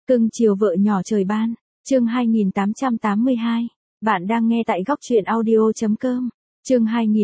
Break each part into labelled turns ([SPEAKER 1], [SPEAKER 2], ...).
[SPEAKER 1] Cưng chiều vợ nhỏ trời ban, chương 2882. Bạn đang nghe tại góc truyện audio.com. Chương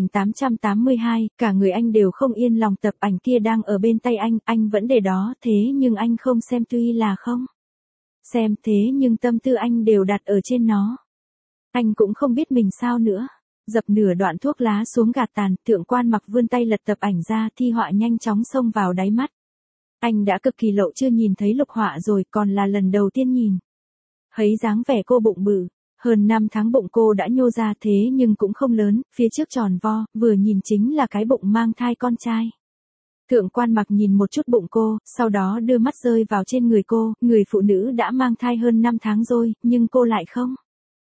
[SPEAKER 1] 2882, cả người anh đều không yên lòng, tập ảnh kia đang ở bên tay anh vẫn để đó, thế nhưng anh không xem, tuy là không xem, thế nhưng tâm tư anh đều đặt ở trên nó. Anh cũng không biết mình sao nữa. Dập nửa đoạn thuốc lá xuống gạt tàn, Thượng Quan Mặc vươn tay lật tập ảnh ra, thi họa nhanh chóng xông vào đáy mắt. Anh đã cực kỳ lâu chưa nhìn thấy lục họa rồi, còn là lần đầu tiên nhìn. Thấy dáng vẻ cô bụng bự, hơn 5 tháng bụng cô đã nhô ra, thế nhưng cũng không lớn, phía trước tròn vo, vừa nhìn chính là cái bụng mang thai con trai. Thượng Quan Mặc nhìn một chút bụng cô, sau đó đưa mắt rơi vào trên người cô, người phụ nữ đã mang thai hơn 5 tháng rồi, nhưng cô lại không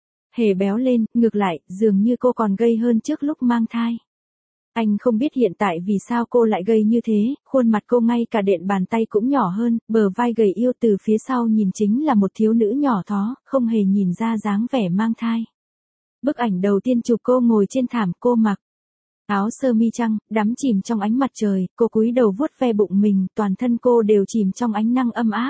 [SPEAKER 1] hề béo lên, ngược lại, dường như cô còn gầy hơn trước lúc mang thai. Anh không biết hiện tại vì sao cô lại gầy như thế, khuôn mặt cô ngay cả đệm bàn tay cũng nhỏ hơn, bờ vai gầy yêu từ phía sau nhìn chính là một thiếu nữ nhỏ thó, không hề nhìn ra dáng vẻ mang thai. Bức ảnh đầu tiên chụp cô ngồi trên thảm, cô mặc áo sơ mi trắng, đắm chìm trong ánh mặt trời, cô cúi đầu vuốt ve bụng mình, toàn thân cô đều chìm trong ánh nắng ấm áp.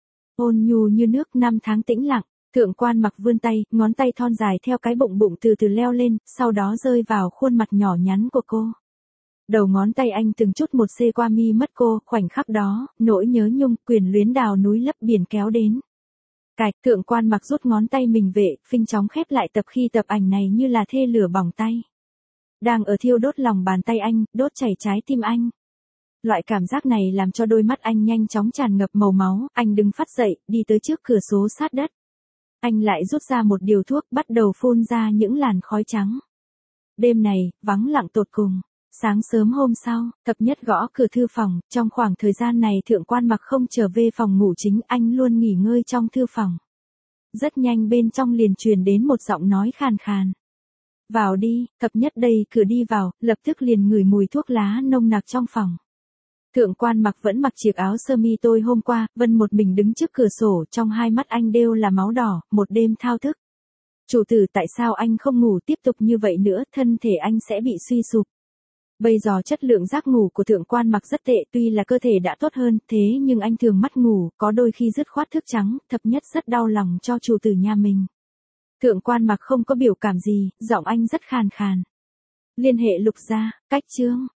[SPEAKER 1] Ôn nhu như nước, 5 tháng tĩnh lặng. Thượng Quan Mặc vươn tay, ngón tay thon dài theo cái bụng từ từ leo lên, sau đó rơi vào khuôn mặt nhỏ nhắn của cô. Đầu ngón tay anh từng chút một xê qua mi mắt cô, khoảnh khắc đó, nỗi nhớ nhung, quyền luyến đào núi lấp biển kéo đến. Cạch, Thượng Quan Mặc rút ngón tay mình về, phinh chóng khép lại tập, khi tập ảnh này như là thê lửa bỏng tay. Đang ở thiêu đốt lòng bàn tay anh, đốt chảy trái tim anh. Loại cảm giác này làm cho đôi mắt anh nhanh chóng tràn ngập màu máu, anh đứng phát dậy, đi tới trước cửa sổ sát đất. Anh lại rút ra một điều thuốc, bắt đầu phun ra những làn khói trắng. Đêm này, vắng lặng tột cùng. Sáng sớm hôm sau, Thập Nhất gõ cửa thư phòng, trong khoảng thời gian này Thượng Quan Mặc không trở về phòng ngủ chính, anh luôn nghỉ ngơi trong thư phòng. Rất nhanh bên trong liền truyền đến một giọng nói khàn khàn. Vào đi. Thập Nhất đẩy cửa đi vào, lập tức liền ngửi mùi thuốc lá nồng nặc trong phòng. Thượng Quan Mặc vẫn mặc chiếc áo sơ mi tôi hôm qua, Vân một mình đứng trước cửa sổ, trong hai mắt anh đều là máu đỏ, một đêm thao thức. Chủ tử, tại sao anh không ngủ tiếp tục như vậy nữa, thân thể anh sẽ bị suy sụp. Bây giờ chất lượng giấc ngủ của Thượng Quan Mặc rất tệ, tuy là cơ thể đã tốt hơn, thế nhưng anh thường mất ngủ, có đôi khi dứt khoát thức trắng, Thập Nhất rất đau lòng cho chủ tử nhà mình. Thượng Quan Mặc không có biểu cảm gì, giọng anh rất khàn khàn. Liên hệ Lục gia, cách chương